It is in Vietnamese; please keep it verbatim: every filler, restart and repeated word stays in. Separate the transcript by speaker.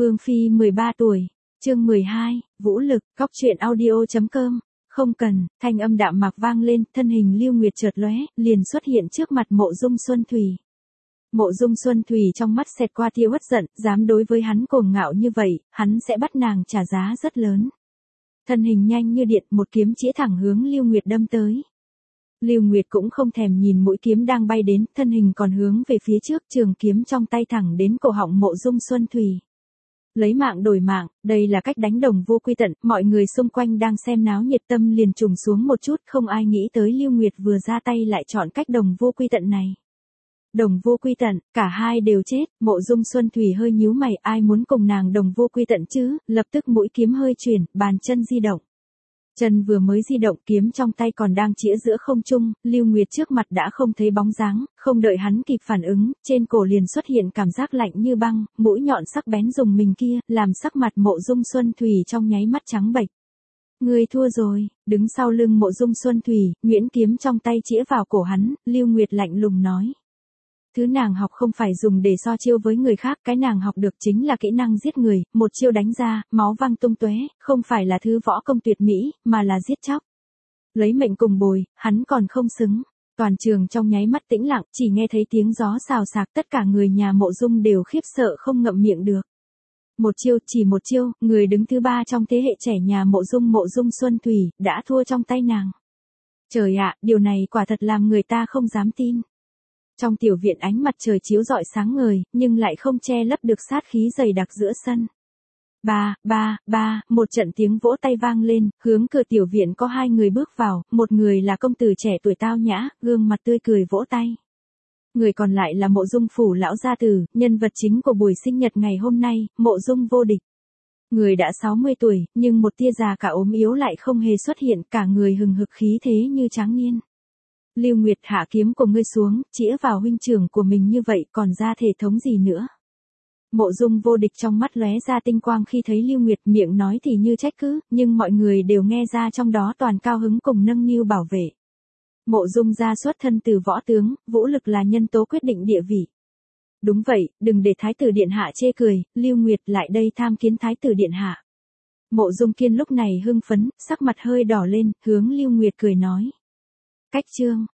Speaker 1: Vương phi mười ba tuổi, chương mười hai, vũ lực, góc truyện audio chấm com. Không cần, thanh âm đạm mạc vang lên, thân hình Lưu Nguyệt chợt lóe, liền xuất hiện trước mặt Mộ Dung Xuân Thủy. Mộ Dung Xuân Thủy trong mắt xẹt qua tia uất giận, dám đối với hắn cuồng ngạo như vậy, hắn sẽ bắt nàng trả giá rất lớn. Thân hình nhanh như điện, một kiếm chĩa thẳng hướng Lưu Nguyệt đâm tới. Lưu Nguyệt cũng không thèm nhìn mũi kiếm đang bay đến, thân hình còn hướng về phía trước, trường kiếm trong tay thẳng đến cổ họng Mộ Dung Xuân Thủy. Lấy mạng đổi mạng, đây là cách đánh đồng vô quy tận, mọi người xung quanh đang xem náo nhiệt tâm liền trùng xuống một chút, không ai nghĩ tới Lưu Nguyệt vừa ra tay lại chọn cách đồng vô quy tận này. Đồng vô quy tận, cả hai đều chết, Mộ Dung Xuân Thủy hơi nhíu mày, ai muốn cùng nàng đồng vô quy tận chứ, lập tức mũi kiếm hơi chuyển, bàn chân di động. Chân vừa mới di động, kiếm trong tay còn đang chĩa giữa không trung, Lưu Nguyệt trước mặt đã không thấy bóng dáng, không đợi hắn kịp phản ứng, trên cổ liền xuất hiện cảm giác lạnh như băng, mũi nhọn sắc bén dùng mình kia, làm sắc mặt Mộ Dung Xuân Thủy trong nháy mắt trắng bệch. Ngươi thua rồi, đứng sau lưng Mộ Dung Xuân Thủy, nhuyễn kiếm trong tay chĩa vào cổ hắn, Lưu Nguyệt lạnh lùng nói. Thứ nàng học không phải dùng để so chiêu với người khác, cái nàng học được chính là kỹ năng giết người, một chiêu đánh ra, máu văng tung tóe, không phải là thứ võ công tuyệt mỹ, mà là giết chóc. Lấy mệnh cùng bồi, hắn còn không xứng. Toàn trường trong nháy mắt tĩnh lặng, chỉ nghe thấy tiếng gió xào xạc, tất cả người nhà Mộ Dung đều khiếp sợ không ngậm miệng được. Một chiêu, chỉ một chiêu, người đứng thứ ba trong thế hệ trẻ nhà Mộ Dung Mộ Dung Xuân Thủy, đã thua trong tay nàng. Trời ạ, điều này quả thật làm người ta không dám tin. Trong tiểu viện ánh mặt trời chiếu rọi sáng ngời, nhưng lại không che lấp được sát khí dày đặc giữa sân. Ba, ba, ba, một trận tiếng vỗ tay vang lên, hướng cửa tiểu viện có hai người bước vào, một người là công tử trẻ tuổi tao nhã, gương mặt tươi cười vỗ tay. Người còn lại là Mộ Dung phủ lão gia tử, nhân vật chính của buổi sinh nhật ngày hôm nay, Mộ Dung vô địch. Người đã sáu mươi tuổi, nhưng một tia già cả ốm yếu lại không hề xuất hiện, cả người hừng hực khí thế như tráng niên. Lưu Nguyệt, hạ kiếm của ngươi xuống, chĩa vào huynh trưởng của mình như vậy còn ra thể thống gì nữa. Mộ Dung vô địch trong mắt lóe ra tinh quang khi thấy Lưu Nguyệt, miệng nói thì như trách cứ, nhưng mọi người đều nghe ra trong đó toàn cao hứng cùng nâng niu bảo vệ. Mộ Dung gia xuất thân từ võ tướng, vũ lực là nhân tố quyết định địa vị. Đúng vậy, đừng để thái tử điện hạ chê cười, Lưu Nguyệt lại đây tham kiến thái tử điện hạ. Mộ Dung Kiên lúc này hưng phấn, sắc mặt hơi đỏ lên, hướng Lưu Nguyệt cười nói. Cách chương,